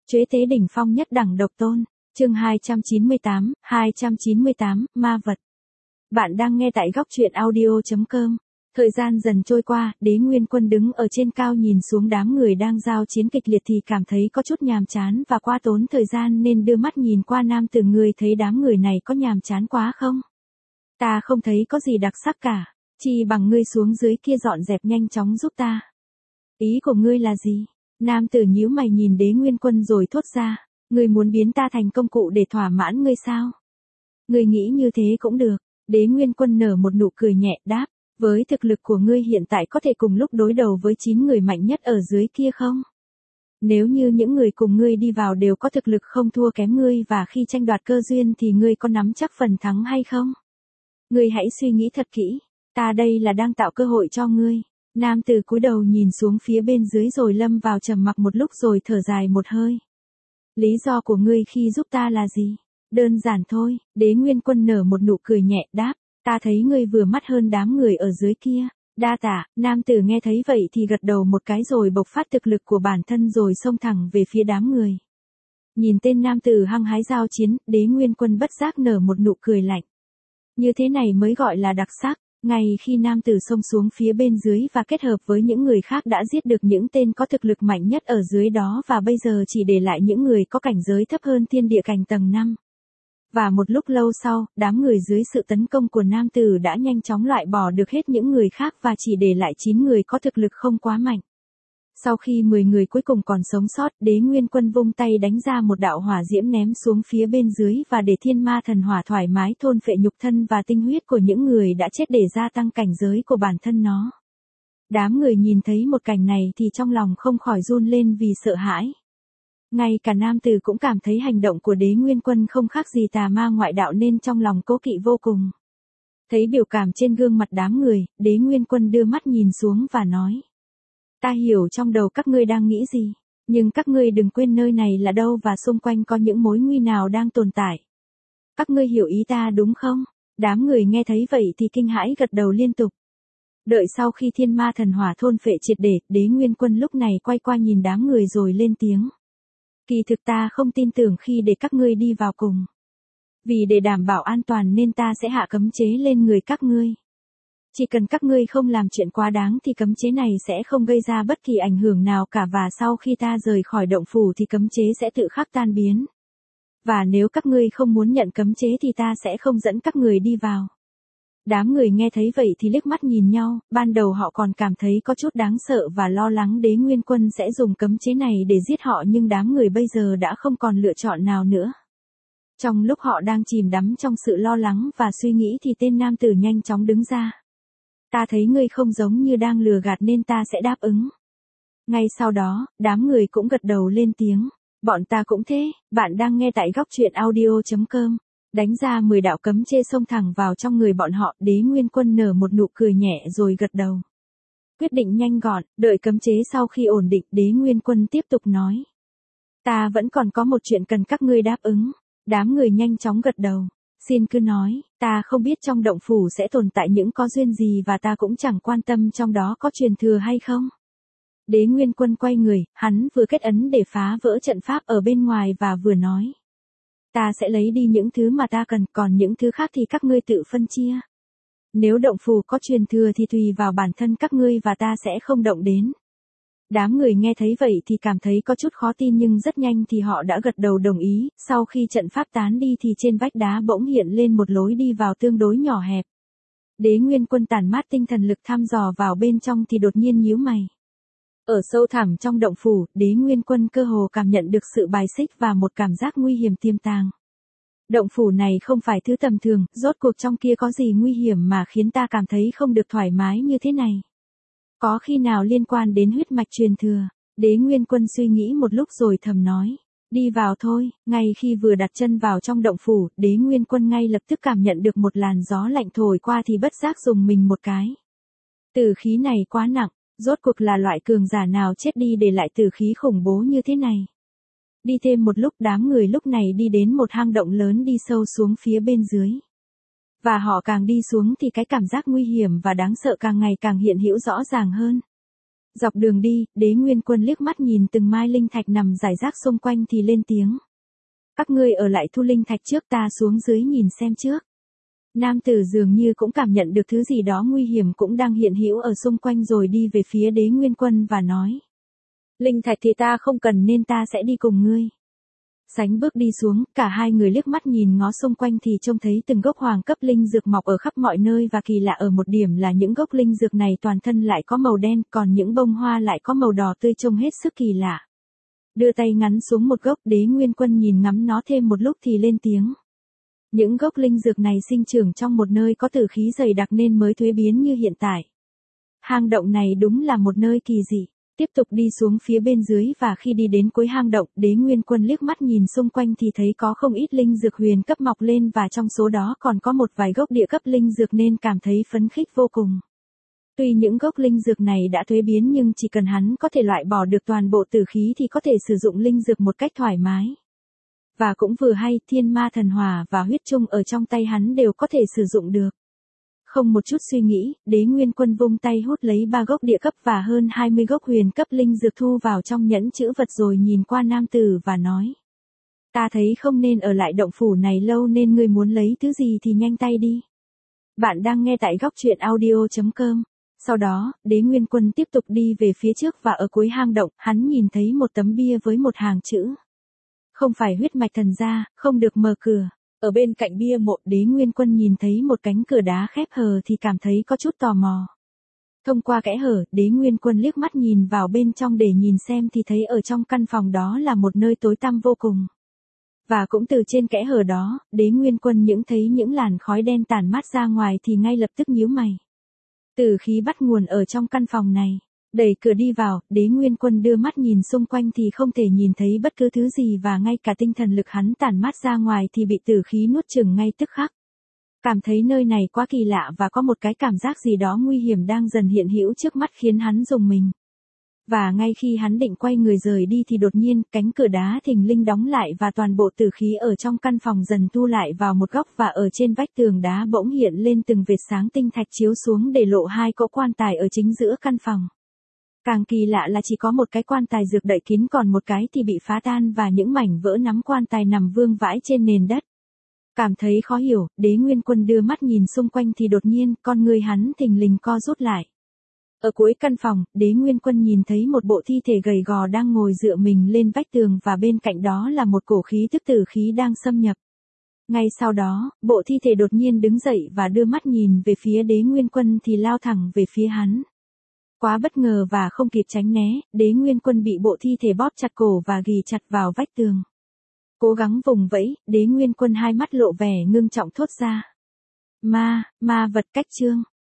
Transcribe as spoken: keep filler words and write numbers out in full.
Chế tế đỉnh phong nhất đẳng độc tôn. Chương hai trăm chín mươi tám, hai trăm chín mươi tám, ma vật. Bạn đang nghe tại góc truyện audio chấm com. Thời gian dần trôi qua, Đế Nguyên Quân đứng ở trên cao nhìn xuống đám người đang giao chiến kịch liệt thì cảm thấy có chút nhàm chán và qua tốn thời gian nên đưa mắt nhìn qua nam tử. Người thấy đám người này có nhàm chán quá không? Ta không thấy có gì đặc sắc cả, chỉ bằng ngươi xuống dưới kia dọn dẹp nhanh chóng giúp ta. Ý của ngươi là gì? Nam tử nhíu mày nhìn Đế Nguyên Quân rồi thốt ra, ngươi muốn biến ta thành công cụ để thỏa mãn ngươi sao? Ngươi nghĩ như thế cũng được. Đế Nguyên Quân nở một nụ cười nhẹ đáp, với thực lực của ngươi hiện tại có thể cùng lúc đối đầu với chín người mạnh nhất ở dưới kia không? Nếu như những người cùng ngươi đi vào đều có thực lực không thua kém ngươi và khi tranh đoạt cơ duyên thì ngươi có nắm chắc phần thắng hay không? Ngươi hãy suy nghĩ thật kỹ, ta đây là đang tạo cơ hội cho ngươi. Nam tử cúi đầu nhìn xuống phía bên dưới rồi lâm vào trầm mặc một lúc rồi thở dài một hơi. Lý do của ngươi khi giúp ta là gì? Đơn giản thôi. Đế Nguyên Quân nở một nụ cười nhẹ đáp, ta thấy ngươi vừa mắt hơn đám người ở dưới kia. Đa tạ. Nam tử nghe thấy vậy thì gật đầu một cái rồi bộc phát thực lực của bản thân rồi xông thẳng về phía đám người. Nhìn tên nam tử hăng hái giao chiến, Đế Nguyên Quân bất giác nở một nụ cười lạnh. Như thế này mới gọi là đặc sắc. Ngay khi nam tử xông xuống phía bên dưới và kết hợp với những người khác đã giết được những tên có thực lực mạnh nhất ở dưới đó và bây giờ chỉ để lại những người có cảnh giới thấp hơn thiên địa cảnh tầng năm. Và một lúc lâu sau, đám người dưới sự tấn công của nam tử đã nhanh chóng loại bỏ được hết những người khác và chỉ để lại chín người có thực lực không quá mạnh. Sau khi mười người cuối cùng còn sống sót, Đế Nguyên Quân vung tay đánh ra một đạo hỏa diễm ném xuống phía bên dưới và để thiên ma thần hỏa thoải mái thôn phệ nhục thân và tinh huyết của những người đã chết để gia tăng cảnh giới của bản thân nó. Đám người nhìn thấy một cảnh này thì trong lòng không khỏi run lên vì sợ hãi. Ngay cả nam tử cũng cảm thấy hành động của Đế Nguyên Quân không khác gì tà ma ngoại đạo nên trong lòng cố kỵ vô cùng. Thấy biểu cảm trên gương mặt đám người, Đế Nguyên Quân đưa mắt nhìn xuống và nói. Ta hiểu trong đầu các ngươi đang nghĩ gì, nhưng các ngươi đừng quên nơi này là đâu và xung quanh có những mối nguy nào đang tồn tại. Các ngươi hiểu ý ta đúng không? Đám người nghe thấy vậy thì kinh hãi gật đầu liên tục. Đợi sau khi thiên ma thần hỏa thôn phệ triệt để, Đế Nguyên Quân lúc này quay qua nhìn đám người rồi lên tiếng. Kỳ thực ta không tin tưởng khi để các ngươi đi vào cùng. Vì để đảm bảo an toàn nên ta sẽ hạ cấm chế lên người các ngươi. Chỉ cần các ngươi không làm chuyện quá đáng thì cấm chế này sẽ không gây ra bất kỳ ảnh hưởng nào cả và sau khi ta rời khỏi động phủ thì cấm chế sẽ tự khắc tan biến. Và nếu các ngươi không muốn nhận cấm chế thì ta sẽ không dẫn các người đi vào. Đám người nghe thấy vậy thì liếc mắt nhìn nhau, ban đầu họ còn cảm thấy có chút đáng sợ và lo lắng Đế Nguyên Quân sẽ dùng cấm chế này để giết họ nhưng đám người bây giờ đã không còn lựa chọn nào nữa. Trong lúc họ đang chìm đắm trong sự lo lắng và suy nghĩ thì tên nam tử nhanh chóng đứng ra. Ta thấy ngươi không giống như đang lừa gạt nên ta sẽ đáp ứng. Ngay sau đó, đám người cũng gật đầu lên tiếng. Bọn ta cũng thế. Bạn đang nghe tại góc truyện audio chấm com. Đánh ra mười đạo cấm chế xông thẳng vào trong người bọn họ. Đế Nguyên Quân nở một nụ cười nhẹ rồi gật đầu. Quyết định nhanh gọn, đợi cấm chế sau khi ổn định, Đế Nguyên Quân tiếp tục nói. Ta vẫn còn có một chuyện cần các ngươi đáp ứng. Đám người nhanh chóng gật đầu. Xin cứ nói, ta không biết trong động phủ sẽ tồn tại những có duyên gì và ta cũng chẳng quan tâm trong đó có truyền thừa hay không. Đế Nguyên Quân quay người, hắn vừa kết ấn để phá vỡ trận pháp ở bên ngoài và vừa nói. Ta sẽ lấy đi những thứ mà ta cần, còn những thứ khác thì các ngươi tự phân chia. Nếu động phủ có truyền thừa thì tùy vào bản thân các ngươi và ta sẽ không động đến. Đám người nghe thấy vậy thì cảm thấy có chút khó tin nhưng rất nhanh thì họ đã gật đầu đồng ý, sau khi trận pháp tán đi thì trên vách đá bỗng hiện lên một lối đi vào tương đối nhỏ hẹp. Đế Nguyên Quân tản mát tinh thần lực thăm dò vào bên trong thì đột nhiên nhíu mày. Ở sâu thẳm trong động phủ, Đế Nguyên Quân cơ hồ cảm nhận được sự bài xích và một cảm giác nguy hiểm tiềm tàng. Động phủ này không phải thứ tầm thường, rốt cuộc trong kia có gì nguy hiểm mà khiến ta cảm thấy không được thoải mái như thế này. Có khi nào liên quan đến huyết mạch truyền thừa? Đế Nguyên Quân suy nghĩ một lúc rồi thầm nói. Đi vào thôi. Ngay khi vừa đặt chân vào trong động phủ, Đế Nguyên Quân ngay lập tức cảm nhận được một làn gió lạnh thổi qua thì bất giác dùng mình một cái. Tử khí này quá nặng, rốt cuộc là loại cường giả nào chết đi để lại tử khí khủng bố như thế này. Đi thêm một lúc đám người lúc này đi đến một hang động lớn đi sâu xuống phía bên dưới. Và họ càng đi xuống thì cái cảm giác nguy hiểm và đáng sợ càng ngày càng hiện hữu rõ ràng hơn. Dọc đường đi, Đế Nguyên Quân liếc mắt nhìn từng mai linh thạch nằm rải rác xung quanh thì lên tiếng. Các ngươi ở lại thu linh thạch trước, ta xuống dưới nhìn xem trước. Nam tử dường như cũng cảm nhận được thứ gì đó nguy hiểm cũng đang hiện hữu ở xung quanh rồi đi về phía Đế Nguyên Quân và nói. Linh thạch thì ta không cần nên ta sẽ đi cùng ngươi. Sánh bước đi xuống, cả hai người liếc mắt nhìn ngó xung quanh thì trông thấy từng gốc hoàng cấp linh dược mọc ở khắp mọi nơi và kỳ lạ ở một điểm là những gốc linh dược này toàn thân lại có màu đen, còn những bông hoa lại có màu đỏ tươi trông hết sức kỳ lạ. Đưa tay ngắn xuống một gốc, Đế Nguyên Quân nhìn ngắm nó thêm một lúc thì lên tiếng. Những gốc linh dược này sinh trưởng trong một nơi có tử khí dày đặc nên mới thuế biến như hiện tại. Hang động này đúng là một nơi kỳ dị. Tiếp tục đi xuống phía bên dưới và khi đi đến cuối hang động, Đế Nguyên Quân liếc mắt nhìn xung quanh thì thấy có không ít linh dược huyền cấp mọc lên và trong số đó còn có một vài gốc địa cấp linh dược nên cảm thấy phấn khích vô cùng. Tuy những gốc linh dược này đã thuế biến nhưng chỉ cần hắn có thể loại bỏ được toàn bộ tử khí thì có thể sử dụng linh dược một cách thoải mái. Và cũng vừa hay, thiên ma thần hỏa và huyết chung ở trong tay hắn đều có thể sử dụng được. Không một chút suy nghĩ, Đế Nguyên Quân vung tay hút lấy ba gốc địa cấp và hơn hai mươi gốc huyền cấp linh dược thu vào trong nhẫn chữ vật rồi nhìn qua nam tử và nói. Ta thấy không nên ở lại động phủ này lâu nên ngươi muốn lấy thứ gì thì nhanh tay đi. Bạn đang nghe tại góc truyện audio chấm com. Sau đó, Đế Nguyên Quân tiếp tục đi về phía trước và ở cuối hang động, hắn nhìn thấy một tấm bia với một hàng chữ. Không phải huyết mạch thần gia, không được mở cửa. Ở bên cạnh bia mộ, Đế Nguyên Quân nhìn thấy một cánh cửa đá khép hờ thì cảm thấy có chút tò mò. Thông qua kẽ hở, Đế Nguyên Quân liếc mắt nhìn vào bên trong để nhìn xem thì thấy ở trong căn phòng đó là một nơi tối tăm vô cùng. Và cũng từ trên kẽ hở đó, Đế Nguyên Quân những thấy những làn khói đen tản mát ra ngoài thì ngay lập tức nhíu mày. Tử khí bắt nguồn ở trong căn phòng này. Đẩy cửa đi vào, Đế Nguyên Quân đưa mắt nhìn xung quanh thì không thể nhìn thấy bất cứ thứ gì và ngay cả tinh thần lực hắn tản mát ra ngoài thì bị tử khí nuốt chửng ngay tức khắc. Cảm thấy nơi này quá kỳ lạ và có một cái cảm giác gì đó nguy hiểm đang dần hiện hữu trước mắt khiến hắn rùng mình. Và ngay khi hắn định quay người rời đi thì đột nhiên cánh cửa đá thình lình đóng lại và toàn bộ tử khí ở trong căn phòng dần thu lại vào một góc và ở trên vách tường đá bỗng hiện lên từng vệt sáng tinh thạch chiếu xuống để lộ hai cỗ quan tài ở chính giữa căn phòng. Càng kỳ lạ là chỉ có một cái quan tài dược đậy kín còn một cái thì bị phá tan và những mảnh vỡ nắm quan tài nằm vương vãi trên nền đất. Cảm thấy khó hiểu, Đế Nguyên Quân đưa mắt nhìn xung quanh thì đột nhiên con người hắn thình lình co rút lại. Ở cuối căn phòng, Đế Nguyên Quân nhìn thấy một bộ thi thể gầy gò đang ngồi dựa mình lên vách tường và bên cạnh đó là một cổ khí tức tử khí đang xâm nhập. Ngay sau đó, bộ thi thể đột nhiên đứng dậy và đưa mắt nhìn về phía Đế Nguyên Quân thì lao thẳng về phía hắn. Quá bất ngờ và không kịp tránh né, Đế Nguyên Quân bị bộ thi thể bóp chặt cổ và ghì chặt vào vách tường. Cố gắng vùng vẫy, Đế Nguyên Quân hai mắt lộ vẻ ngưng trọng thốt ra. Ma, ma vật cách chương.